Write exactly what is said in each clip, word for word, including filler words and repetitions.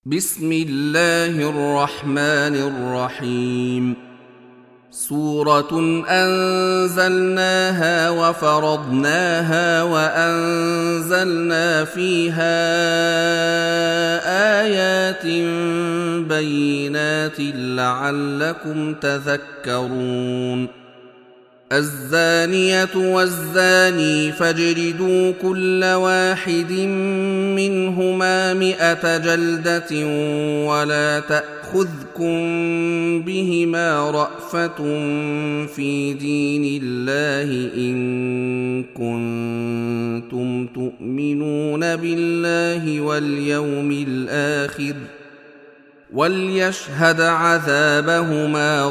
بسم الله الرحمن الرحيم. سورة أنزلناها وفرضناها وأنزلنا فيها آيات بينات لعلكم تذكرون. الزانية والزاني فاجلدوا كل واحد منهما مئة جلدة ولا تأخذكم بهما رأفة في دين الله إن كنتم تؤمنون بالله واليوم الآخر وليشهد عذابهما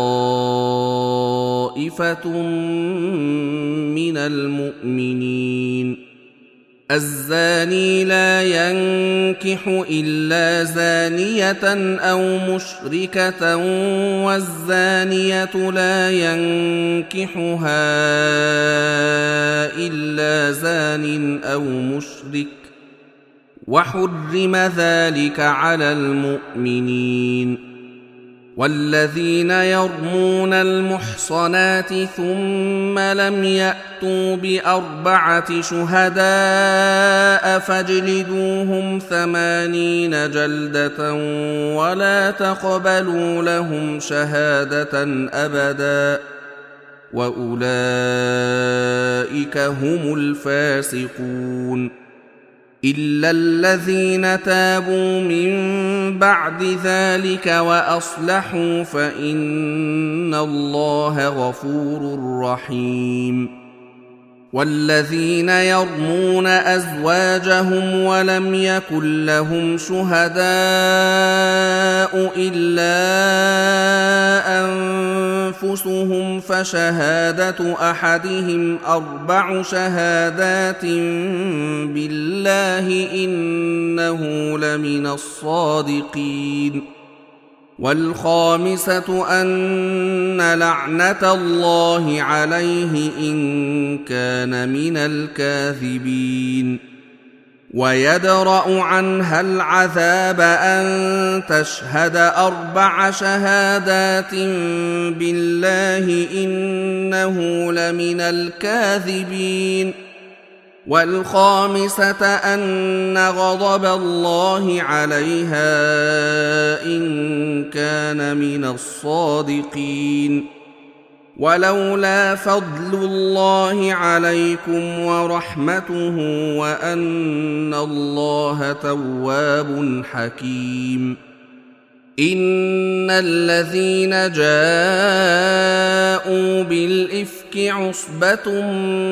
طائفة من المؤمنين. الزاني لا ينكح إلا زانية أو مشركة والزانية لا ينكحها إلا زان أو مشرك وحرم ذلك على المؤمنين. والذين يرمون المحصنات ثم لم يأتوا بأربعة شهداء فاجلدوهم ثمانين جلدة ولا تقبلوا لهم شهادة أبدا وأولئك هم الفاسقون. إلا الذين تابوا من بعد ذلك وأصلحوا فإن الله غفور رحيم. والذين يرمون أزواجهم ولم يكن لهم شهداء إلا أنفسهم فشهادة أحدهم أربع شهادات بالله إنه لمن الصادقين. والخامسة أن لعنة الله عليه إن كان من الكاذبين. ويدرأ عنها العذاب أن تشهد أربع شهادات بالله إنه لمن الكاذبين. والخامسة أن غضب الله عليها إن كان من الصادقين. ولولا فضل الله عليكم ورحمته وأن الله تواب حكيم. إن الذين جاءوا بالإفك عصبة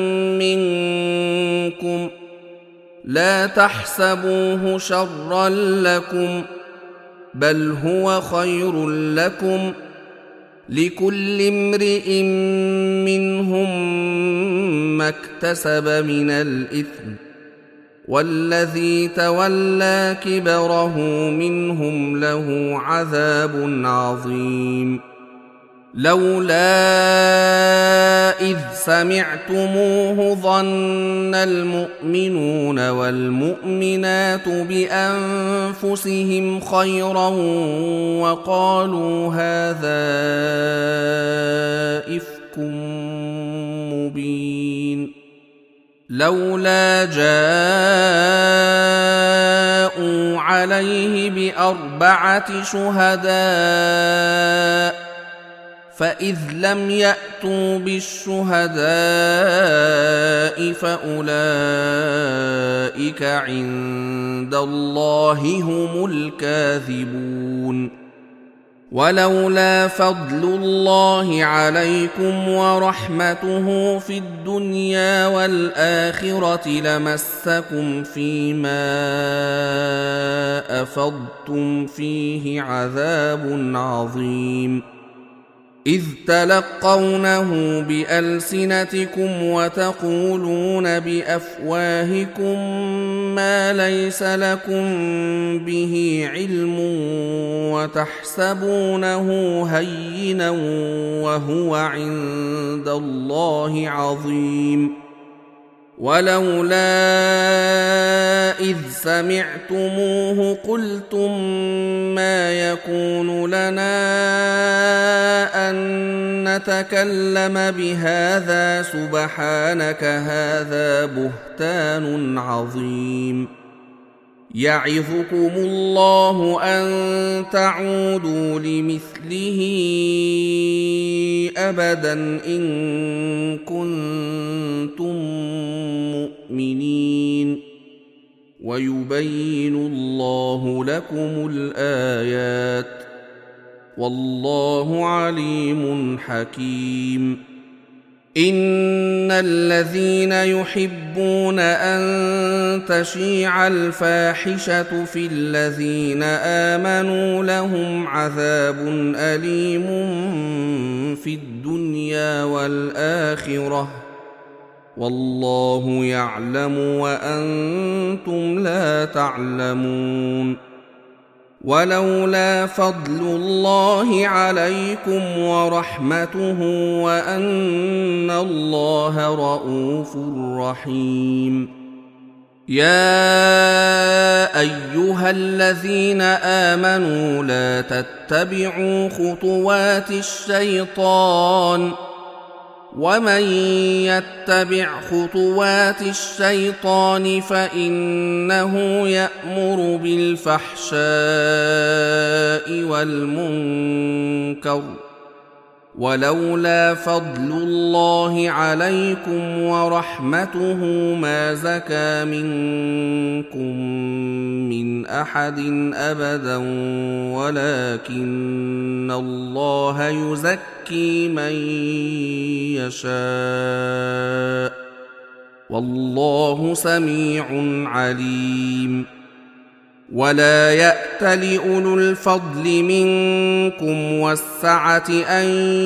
منكم لا تحسبوه شرا لكم بل هو خير لكم لكل امرئ منهم ما اكتسب من الإثم والذي تولى كبره منهم له عذاب عظيم. لولا إذ سمعتموه ظن المؤمنون والمؤمنات بأنفسهم خيرا وقالوا هذا إفك مبين. لولا جاءوا عليه بأربعة شهداء فإذ لم يأتوا بالشهداء فأولئك عند الله هم الكاذبون. ولولا فضل الله عليكم ورحمته في الدنيا والآخرة لمسكم فيما أفضتم فيه عذاب عظيم. إذ تلقونه بألسنتكم وتقولون بأفواهكم ما ليس لكم به علم وتحسبونه هينا وهو عند الله عظيم. ولولا إذ سمعتموه قلتم ما يكون لنا أن نتكلم بهذا سبحانك هذا بهتان عظيم يعظكم الله أن تعودوا لمثله أبدا إن كنتم مؤمنين ويبين الله لكم الآيات والله عليم حكيم إن الذين يحبون أن تشيع الفاحشة في الذين آمنوا لهم عذاب أليم في الدنيا والآخرة والله يعلم وأنتم لا تعلمون ولولا فضل الله عليكم ورحمته وأن الله رؤوف رحيم يا أيها الذين آمنوا لا تتبعوا خطوات الشيطان ومن يتبع خطوات الشيطان فإنه يأمر بالفحشاء والمنكر ولولا فضل الله عليكم ورحمته ما زكى منكم من أحد أبدا ولكن الله يزكي من يشاء والله سميع عليم ولا يأتل أولو الفضل منكم والسعة أن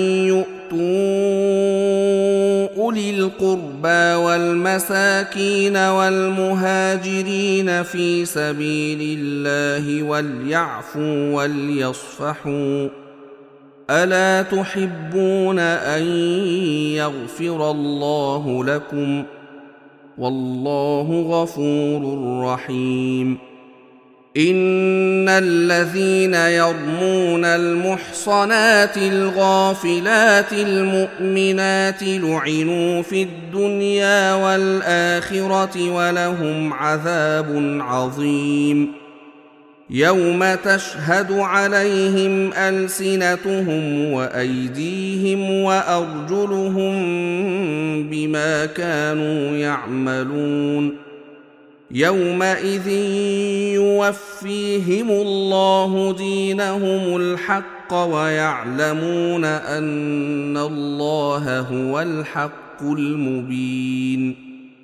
يؤتوا أولي القربى والمساكين والمهاجرين في سبيل الله وليعفوا وليصفحوا ألا تحبون أن يغفر الله لكم والله غفور رحيم إن الذين يرمون المحصنات الغافلات المؤمنات لعنوا في الدنيا والآخرة ولهم عذاب عظيم يوم تشهد عليهم ألسنتهم وأيديهم وأرجلهم بما كانوا يعملون يومئذ يوفيهم الله دينهم الحق ويعلمون أن الله هو الحق المبين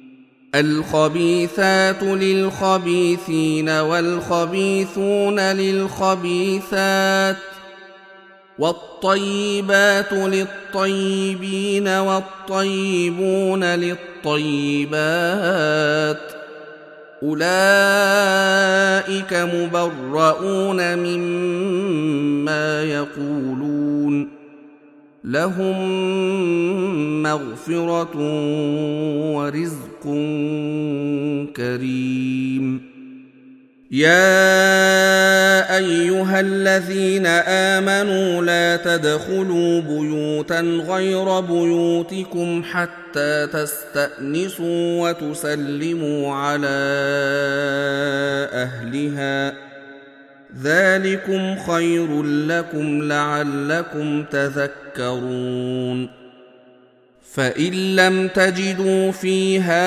الخبيثات للخبيثين والخبيثون للخبيثات والطيبات للطيبين والطيبون للطيبات أولئك مبرؤون مما يقولون لهم مغفرة ورزق كريم يا أيها الذين آمنوا لا تدخلوا بيوتا غير بيوتكم حتى تستأنسوا وتسلموا على أهلها ذلكم خير لكم لعلكم تذكرون فإن لم تجدوا فيها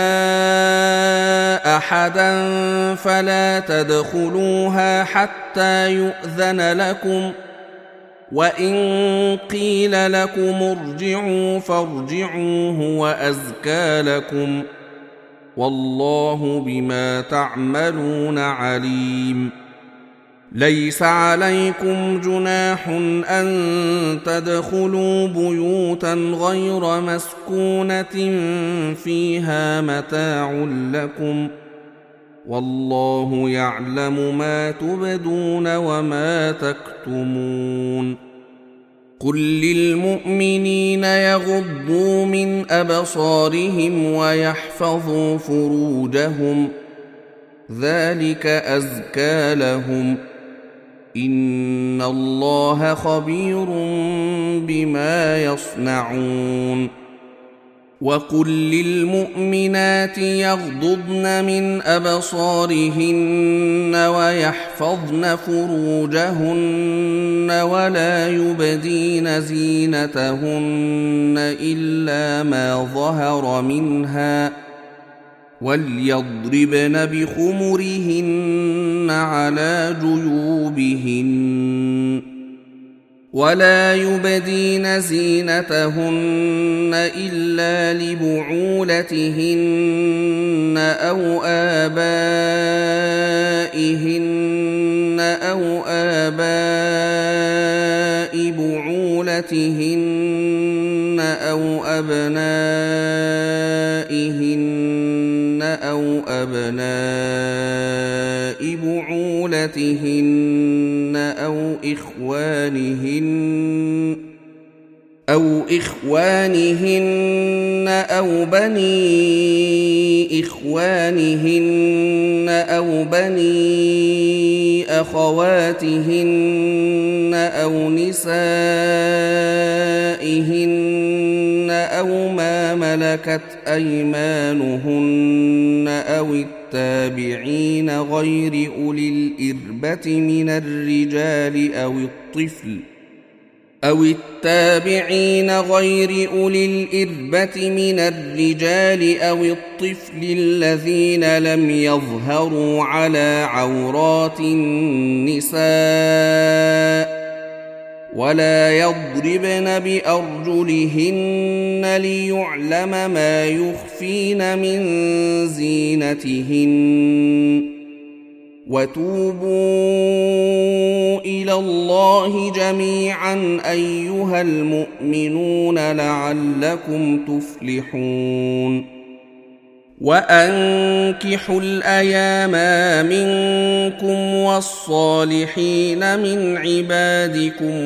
أحدا فلا تدخلوها حتى يؤذن لكم وإن قيل لكم ارجعوا فارجعوا هو أزكى لكم والله بما تعملون عليم ليس عليكم جناح أن تدخلوا بيوتا غير مسكونة فيها متاع لكم والله يعلم ما تبدون وما تكتمون قل للمؤمنين يغضوا من أبصارهم ويحفظوا فروجهم ذلك أزكى لهم إن الله خبير بما يصنعون وقل للمؤمنات يغضضن من أبصارهن ويحفظن فروجهن ولا يبدين زينتهن إلا ما ظهر منها وليضربن بخمرهن على جيوبهن ولا يبدين زينتهن إلا لبعولتهن أو آبائهن أو آباء بعولتهن أو أبنائهن أو أبناء بعولتهن أو إخوانهن أو إخوانهن أو بني إخوانهن أو بني أخواتهن أو نسائهن أو ما ملكت أيمانهن أو التابعين غير أولي الإربة من الرجال أو الطفل أو التابعين غير أولي الإربة من الرجال أو الطفل الذين لم يظهروا على عورات النساء ولا يضربن بأرجلهن ليعلم ما يخفين من زينتهن وتوبوا إلى الله جميعا أيها المؤمنون لعلكم تفلحون وأنكحوا الأيام منكم والصالحين من عبادكم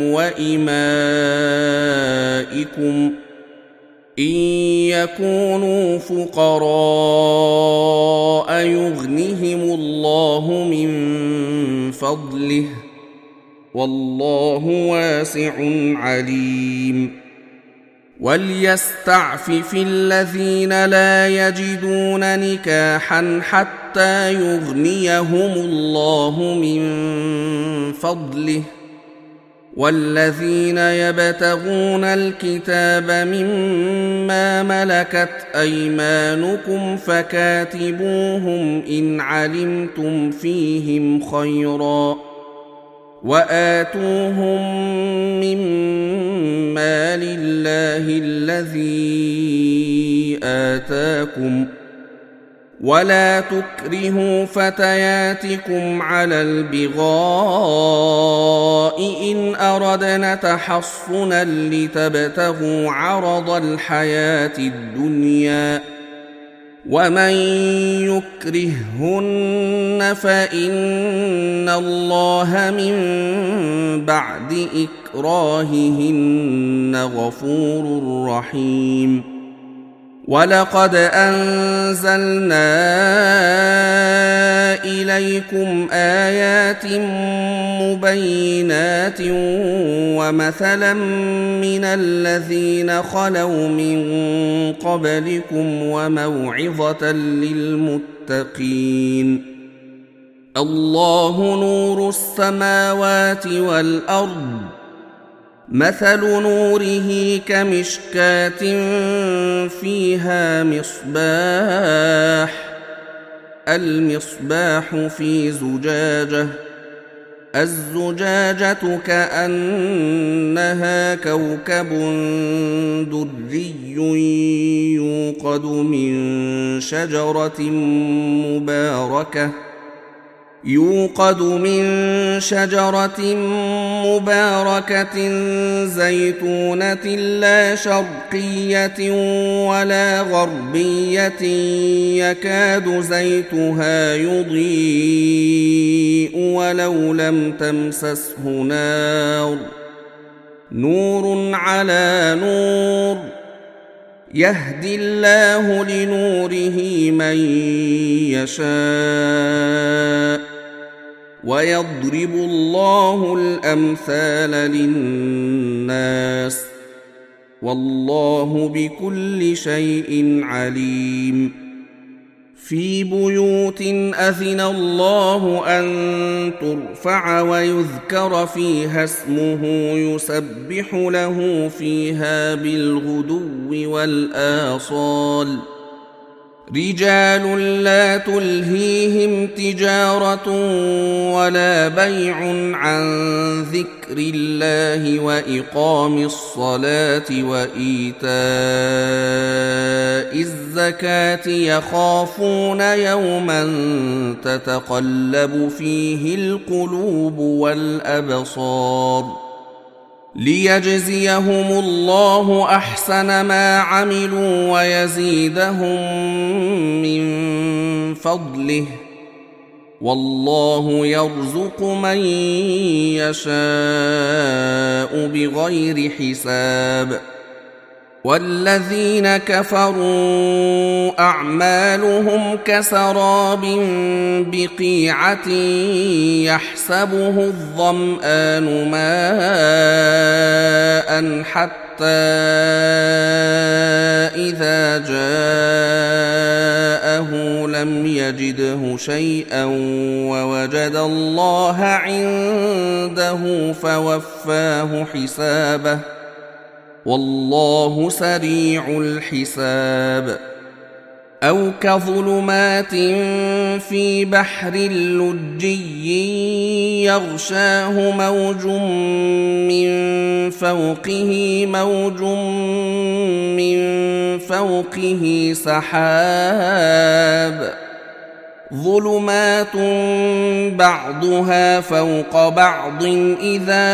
وإمائكم إن يكونوا فقراء يغنهم الله من فضله والله واسع عليم وليستعفف الذين لا يجدون نكاحا حتى يغنيهم الله من فضله والذين يبتغون الكتاب مما ملكت أيمانكم فكاتبوهم إن علمتم فيهم خيرا وآتوهم مما لله الذي آتاكم ولا تكرهوا فتياتكم على البغاء إن أردنا تحصنا لتبتغوا عرض الحياة الدنيا ومن يكرههن فإن الله من بعد إكراههن غفور رحيم ولقد أنزلنا إليكم آيات مبينات ومثلا من الذين خلوا من قبلكم وموعظة للمتقين الله نور السماوات والأرض مثل نوره كمشكاة فيها مصباح المصباح في زجاجة الزجاجة كأنها كوكب دري يوقد من شجرة مباركة يوقد من شجرة مباركة زيتونة لا شرقية ولا غربية يكاد زيتها يضيء ولو لم تمسسه نار نور على نور يهدي الله لنوره من يشاء ويضرب الله الأمثال للناس والله بكل شيء عليم في بيوت أذن الله أن ترفع ويذكر فيها اسمه يسبح له فيها بالغدو والآصال رجال لا تلهيهم تجارة ولا بيع عن ذكر الله وإقام الصلاة وإيتاء الزكاة يخافون يوما تتقلب فيه القلوب والأبصار ليجزيهم الله أحسن ما عملوا ويزيدهم من فضله والله يرزق من يشاء بغير حساب والذين كفروا أعمالهم كسراب بقيعة يحسبه الظمآن ماء حتى إذا جاءه لم يجده شيئا ووجد الله عنده فوفاه حسابه والله سريع الحساب أو كظلمات في بحر لجي يغشاه موج من فوقه موج من فوقه سحاب ظلمات بعضها فوق بعض إذا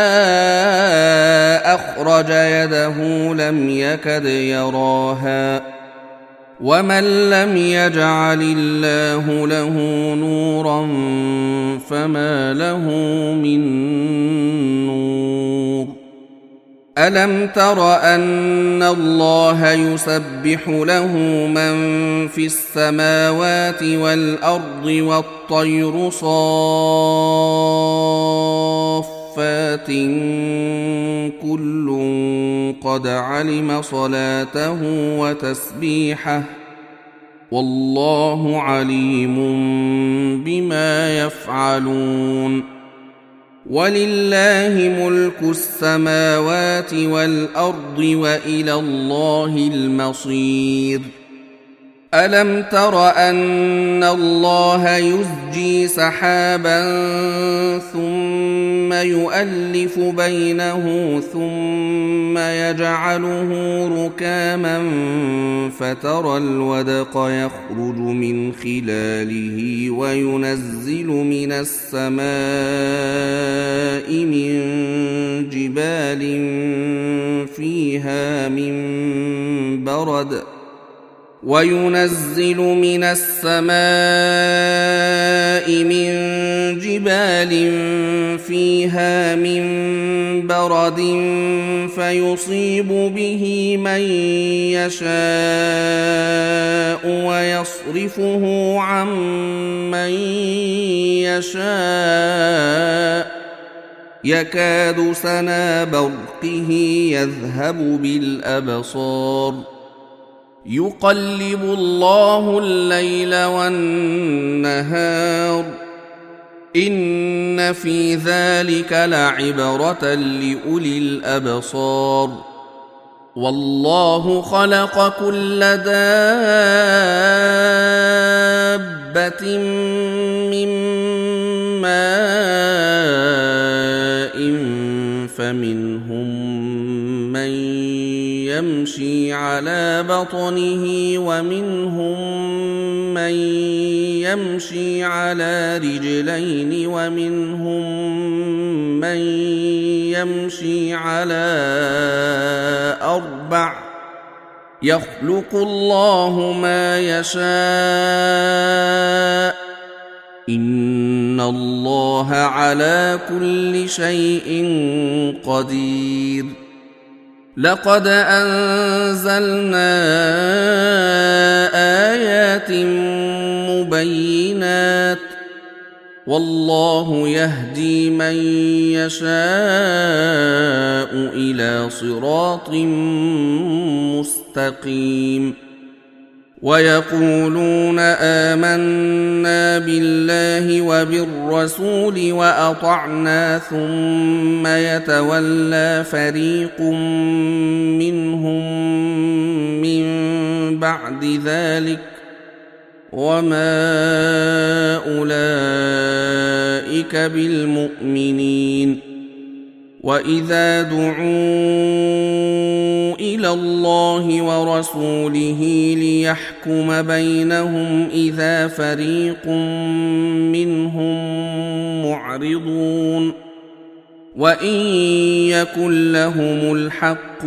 أخرج يده لم يكد يراها ومن لم يجعل الله له نورا فما له من نور ألم تر أن الله يسبح له من في السماوات والأرض والطير صافات كل قد علم صلاته وتسبيحه والله عليم بما يفعلون ولله ملك السماوات والأرض وإلى الله المصير ألم تر أن الله يزجي سحابا ثم يؤلف بينه ثم يجعله ركاما فترى الودق يخرج من خلاله وينزل من السماء من جبال فيها من برد وينزل من السماء من جبال فيها من برد فيصيب به من يشاء ويصرفه عن من يشاء يكاد سنا برقه يذهب بالأبصار يقلب الله الليل والنهار إن في ذلك لعبرة لأولي الأبصار والله خلق كل دابة من ماء فمنهم من يمشي على بطنه ومنهم من يمشي على رجلين ومنهم من يمشي على أربع يخلق الله ما يشاء إن الله على كل شيء قدير. لقد أنزلنا آيات مبينات والله يهدي من يشاء إلى صراط مستقيم. ويقولون آمنا بالله وبالرسول وأطعنا ثم يتولى فريق منهم من بعد ذلك وما أولئك بالمؤمنين. وإذا دعوا إلى الله ورسوله ليحكم بينهم إذا فريق منهم معرضون وإن يكن لهم الحق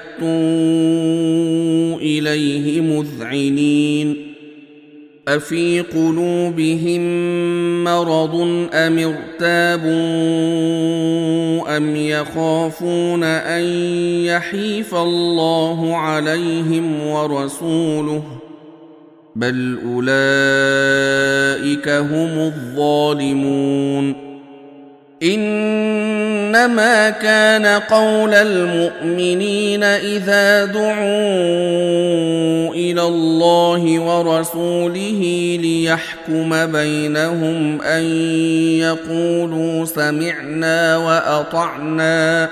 يأتوا إليه مذعنين. أفي قلوبهم مرض أم ارتابوا أم يخافون أن يحيف الله عليهم ورسوله بل أولئك هم الظالمون. إنما كان قول المؤمنين إذا دعوا إلى الله ورسوله ليحكم بينهم أن يقولوا سمعنا وأطعنا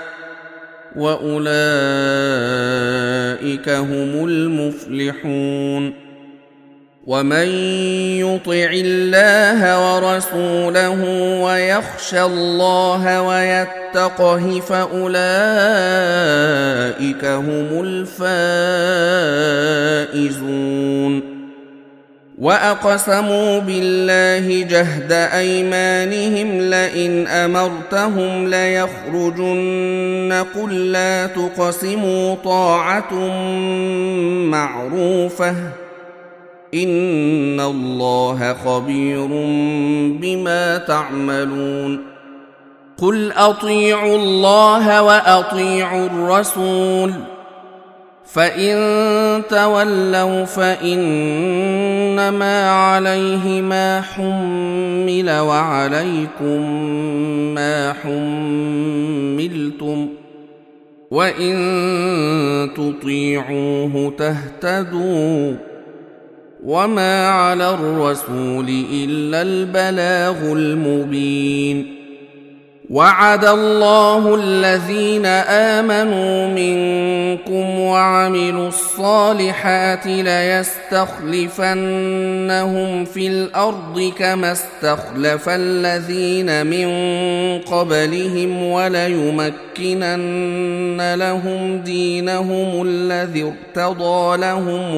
وأولئك هم المفلحون. ومن يطع الله ورسوله ويخشى الله ويتقه فأولئك هم الفائزون. وأقسموا بالله جهد أيمانهم لئن أمرتهم ليخرجن قل لا تقسموا طاعة معروفة إن الله خبير بما تعملون. قل أطيعوا الله وأطيعوا الرسول فإن تولوا فإنما عليه ما حمل وعليكم ما حملتم وإن تطيعوه تهتدوا وما على الرسول إلا البلاغ المبين. وعد الله الذين آمنوا منكم وعملوا الصالحات ليستخلفنهم في الأرض كما استخلف الذين من قبلهم وليمكنن لهم دينهم الذي ارتضى لهم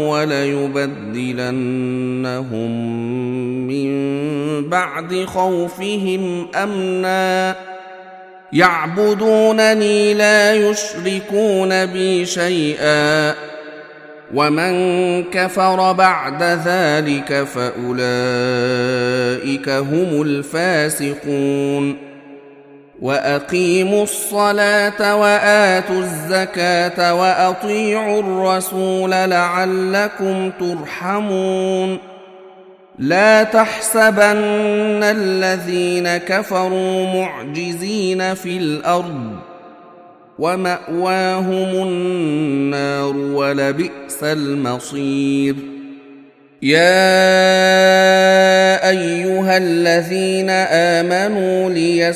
وليبدلنهم من بعد خوفهم أمنا يعبدونني لا يشركون بي شيئا ومن كفر بعد ذلك فأولئك هم الفاسقون. وأقيموا الصلاة وآتوا الزكاة وأطيعوا الرسول لعلكم ترحمون. لا تحسبن الذين كفروا معجزين في الأرض ومأواهم النار ولبئس المصير. يا أيها الذين آمنوا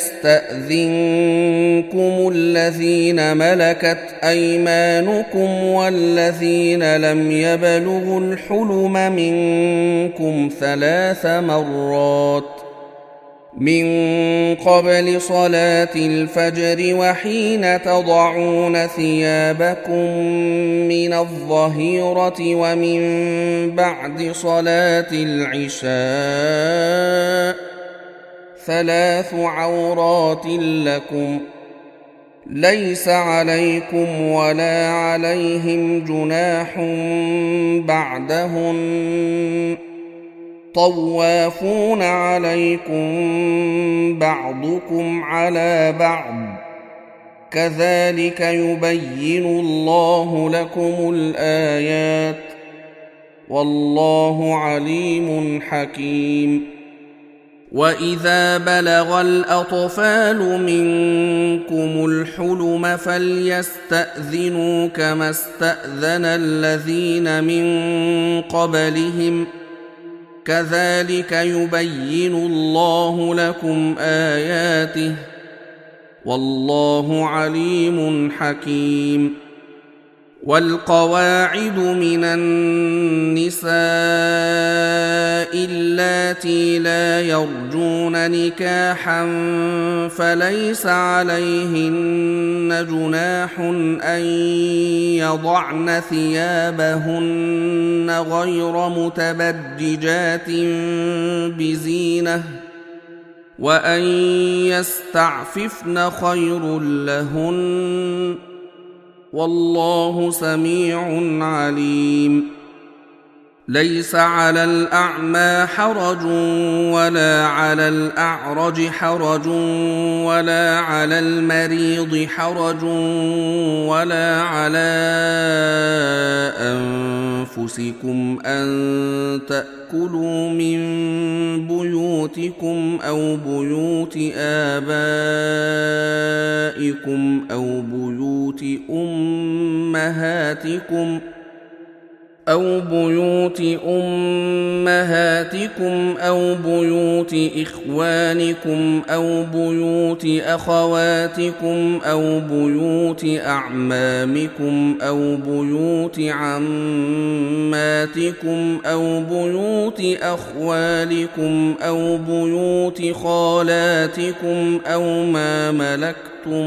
ليستأذنكم الذين ملكت أيمانكم والذين لم يبلغوا الحلم منكم ثلاث مرات من قبل صلاة الفجر وحين تضعون ثيابكم من الظهيرة ومن بعد صلاة العشاء ثلاث عورات لكم ليس عليكم ولا عليهم جناح بعدهن طوافون عليكم بعضكم على بعض كذلك يبين الله لكم الآيات والله عليم حكيم. وإذا بلغ الأطفال منكم الحلم فليستأذنوا كما استأذن الذين من قبلهم كذلك يبين الله لكم آياته والله عليم حكيم. والقواعد من النساء اللاتي لا يرجون نكاحا فليس عليهن جناح أن يضعن ثيابهن غير متبرجات بزينة وأن يستعففن خير لهن والله سميع عليم. ليس على الأعمى حرج ولا على الأعرج حرج ولا على المريض حرج ولا على أنفسكم أن تأكلوا من بيوتكم أو بيوت آبائكم أو بيوت أمهاتكم أو بيوت أمهاتكم أو بيوت إخوانكم أو بيوت أخواتكم أو بيوت أعمامكم أو بيوت عماتكم أو بيوت أخوالكم أو بيوت خالاتكم أو ما ملكتم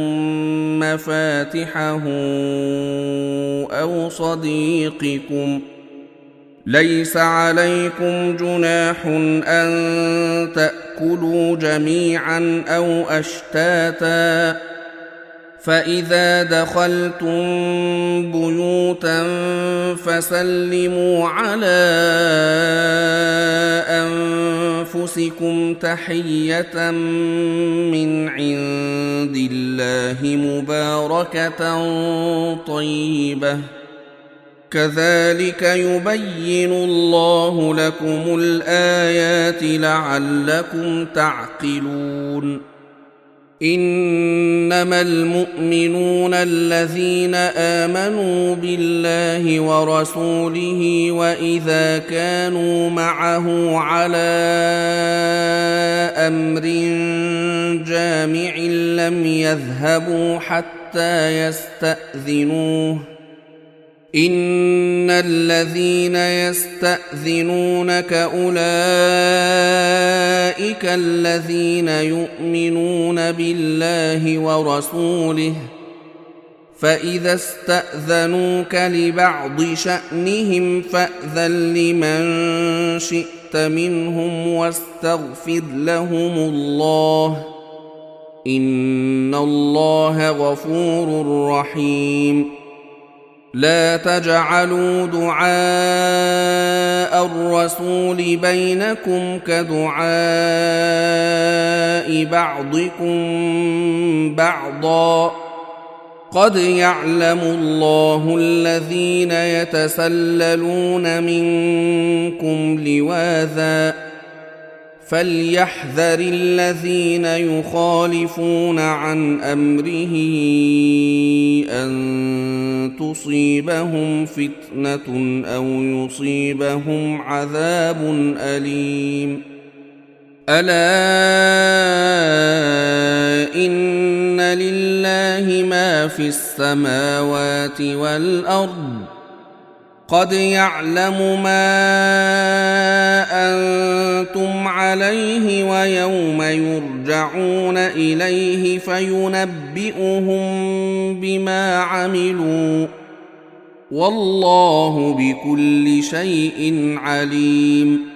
مفاتحه أو صديقكم. ليس عليكم جناح أن تأكلوا جميعا أو أشتاتا فإذا دخلتم بيوتا فسلموا على أنفسكم تحية من عند الله مباركة طيبة كذلك يبين الله لكم الآيات لعلكم تعقلون. إنما المؤمنون الذين آمنوا بالله ورسوله وإذا كانوا معه على أمر جامع لم يذهبوا حتى يستأذنوه. إن الذين يستأذنونك أولئك الذين يؤمنون بالله ورسوله فإذا استأذنوك لبعض شأنهم فأذن لمن شئت منهم واستغفر لهم الله إن الله غفور رحيم. لا تجعلوا دعاء الرسول بينكم كدعاء بعضكم بعضا قد يعلم الله الذين يتسللون منكم لواذا فليحذر الذين يخالفون عن أمره أن تصيبهم فتنة أو يصيبهم عذاب أليم. ألا إن لله ما في السماوات والأرض قد يعلم ما أنتم عليه ويوم يرجعون إليه فينبئهم بما عملوا والله بكل شيء عليم.